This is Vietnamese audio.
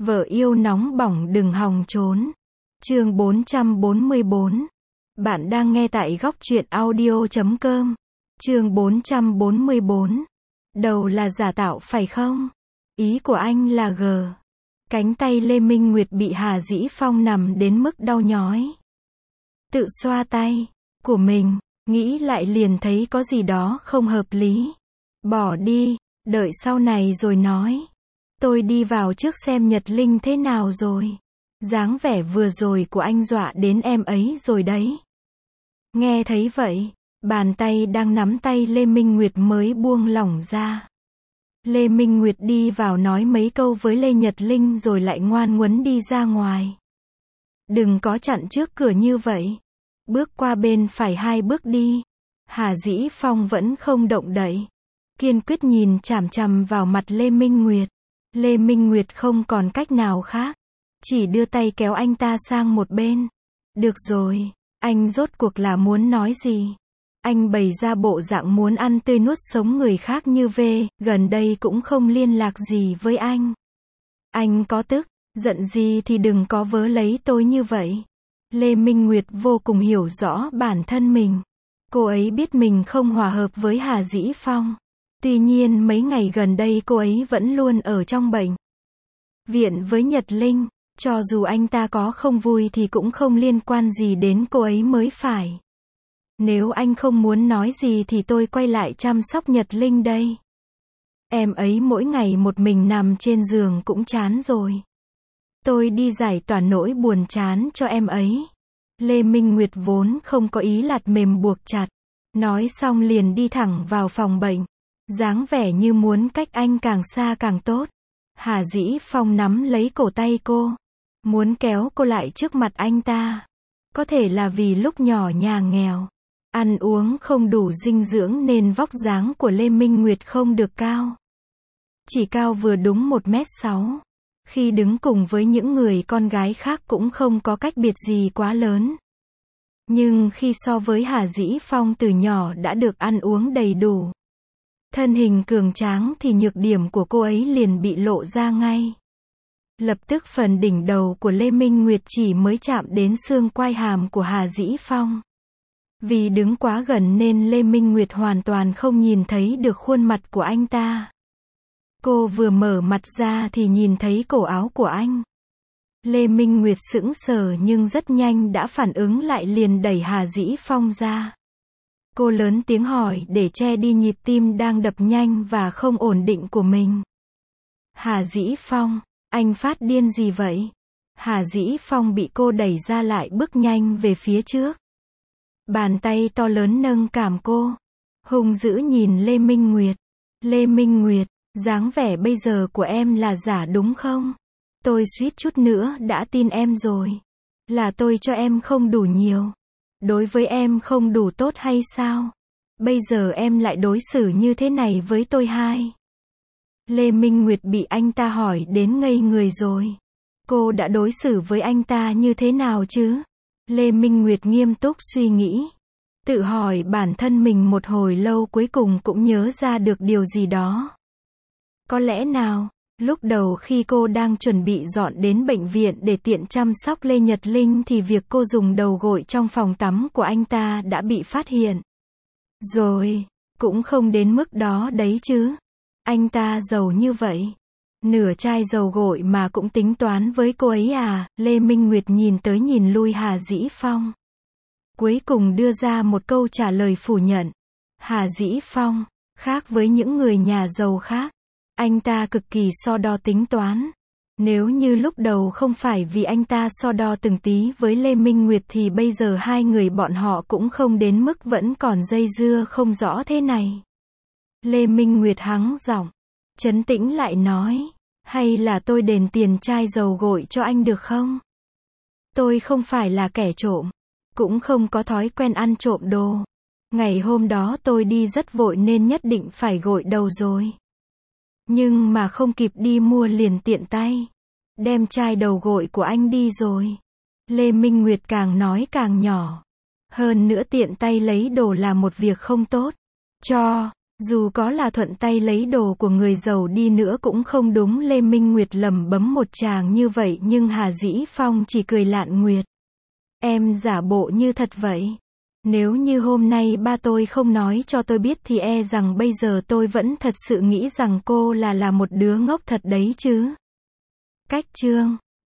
Vợ yêu nóng bỏng đừng hòng trốn. Chương 444. Bạn đang nghe tại góc truyện audio.com. Chương 444. Đầu là giả tạo phải không? Ý của anh là G. Cánh tay Lê Minh Nguyệt bị Hà Dĩ Phong nằm đến mức đau nhói. Tự xoa tay của mình, nghĩ lại liền thấy có gì đó không hợp lý. Bỏ đi, đợi sau này rồi nói. Tôi đi vào trước xem Nhật Linh thế nào rồi. Dáng vẻ vừa rồi của anh dọa đến em ấy rồi đấy. Nghe thấy vậy, bàn tay đang nắm tay Lê Minh Nguyệt mới buông lỏng ra. Lê Minh Nguyệt đi vào nói mấy câu với Lê Nhật Linh rồi lại ngoan ngoãn đi ra ngoài. Đừng có chặn trước cửa như vậy. Bước qua bên phải 2 bước đi. Hà Dĩ Phong vẫn không động đậy. Kiên quyết nhìn chằm chằm vào mặt Lê Minh Nguyệt. Lê Minh Nguyệt không còn cách nào khác. Chỉ đưa tay kéo anh ta sang một bên. Được rồi, anh rốt cuộc là muốn nói gì? Anh bày ra bộ dạng muốn ăn tươi nuốt sống người khác như về, gần đây cũng không liên lạc gì với anh. Anh có tức, giận gì thì đừng có vớ lấy tôi như vậy. Lê Minh Nguyệt vô cùng hiểu rõ bản thân mình. Cô ấy biết mình không hòa hợp với Hà Dĩ Phong. Tuy nhiên mấy ngày gần đây cô ấy vẫn luôn ở trong bệnh viện với Nhật Linh. Cho dù anh ta có không vui thì cũng không liên quan gì đến cô ấy mới phải. Nếu anh không muốn nói gì thì tôi quay lại chăm sóc Nhật Linh đây. Em ấy mỗi ngày một mình nằm trên giường cũng chán rồi. Tôi đi giải tỏa nỗi buồn chán cho em ấy. Lê Minh Nguyệt vốn không có ý lạt mềm buộc chặt. Nói xong liền đi thẳng vào phòng bệnh. Dáng vẻ như muốn cách anh càng xa càng tốt. Hà Dĩ Phong nắm lấy cổ tay cô. Muốn kéo cô lại trước mặt anh ta. Có thể là vì lúc nhỏ nhà nghèo. Ăn uống không đủ dinh dưỡng nên vóc dáng của Lê Minh Nguyệt không được cao. Chỉ cao vừa đúng 1m6. Khi đứng cùng với những người con gái khác cũng không có cách biệt gì quá lớn. Nhưng khi so với Hà Dĩ Phong từ nhỏ đã được ăn uống đầy đủ. Thân hình cường tráng thì nhược điểm của cô ấy liền bị lộ ra ngay. Lập tức phần đỉnh đầu của Lê Minh Nguyệt chỉ mới chạm đến xương quai hàm của Hà Dĩ Phong. Vì đứng quá gần nên Lê Minh Nguyệt hoàn toàn không nhìn thấy được khuôn mặt của anh ta. Cô vừa mở mặt ra thì nhìn thấy cổ áo của anh. Lê Minh Nguyệt sững sờ nhưng rất nhanh đã phản ứng lại liền đẩy Hà Dĩ Phong ra. Cô lớn tiếng hỏi để che đi nhịp tim đang đập nhanh và không ổn định của mình. Hà Dĩ Phong, anh phát điên gì vậy? Hà Dĩ Phong bị cô đẩy ra lại bước nhanh về phía trước. Bàn tay to lớn nâng cằm cô. Hung dữ nhìn Lê Minh Nguyệt. Lê Minh Nguyệt, dáng vẻ bây giờ của em là giả đúng không? Tôi suýt chút nữa đã tin em rồi. Là tôi cho em không đủ nhiều. Đối với em không đủ tốt hay sao? Bây giờ em lại đối xử như thế này với tôi hay? Lê Minh Nguyệt bị anh ta hỏi đến ngây người rồi. Cô đã đối xử với anh ta như thế nào chứ? Lê Minh Nguyệt nghiêm túc suy nghĩ. Tự hỏi bản thân mình một hồi lâu cuối cùng cũng nhớ ra được điều gì đó. Có lẽ nào, lúc đầu khi cô đang chuẩn bị dọn đến bệnh viện để tiện chăm sóc Lê Nhật Linh thì việc cô dùng đầu gội trong phòng tắm của anh ta đã bị phát hiện. Rồi, cũng không đến mức đó đấy chứ. Anh ta giàu như vậy. Nửa chai dầu gội mà cũng tính toán với cô ấy à? Lê Minh Nguyệt nhìn tới nhìn lui Hà Dĩ Phong. Cuối cùng đưa ra một câu trả lời phủ nhận. Hà Dĩ Phong, khác với những người nhà giàu khác. Anh ta cực kỳ so đo tính toán. Nếu như lúc đầu không phải vì anh ta so đo từng tí với Lê Minh Nguyệt thì bây giờ hai người bọn họ cũng không đến mức vẫn còn dây dưa không rõ thế này. Lê Minh Nguyệt hắng giọng. Trấn tĩnh lại nói. Hay là tôi đền tiền chai dầu gội cho anh được không? Tôi không phải là kẻ trộm. Cũng không có thói quen ăn trộm đồ. Ngày hôm đó tôi đi rất vội nên nhất định phải gội đầu rồi. Nhưng mà không kịp đi mua liền tiện tay. Đem chai đầu gội của anh đi rồi. Lê Minh Nguyệt càng nói càng nhỏ. Hơn nữa tiện tay lấy đồ là một việc không tốt. Dù có là thuận tay lấy đồ của người giàu đi nữa cũng không đúng. Lê Minh Nguyệt lẩm bẩm một tràng như vậy nhưng Hà Dĩ Phong chỉ cười lạn Nguyệt. Em giả bộ như thật vậy. Nếu như hôm nay ba tôi không nói cho tôi biết thì e rằng bây giờ tôi vẫn thật sự nghĩ rằng cô là một đứa ngốc thật đấy chứ. Cách chương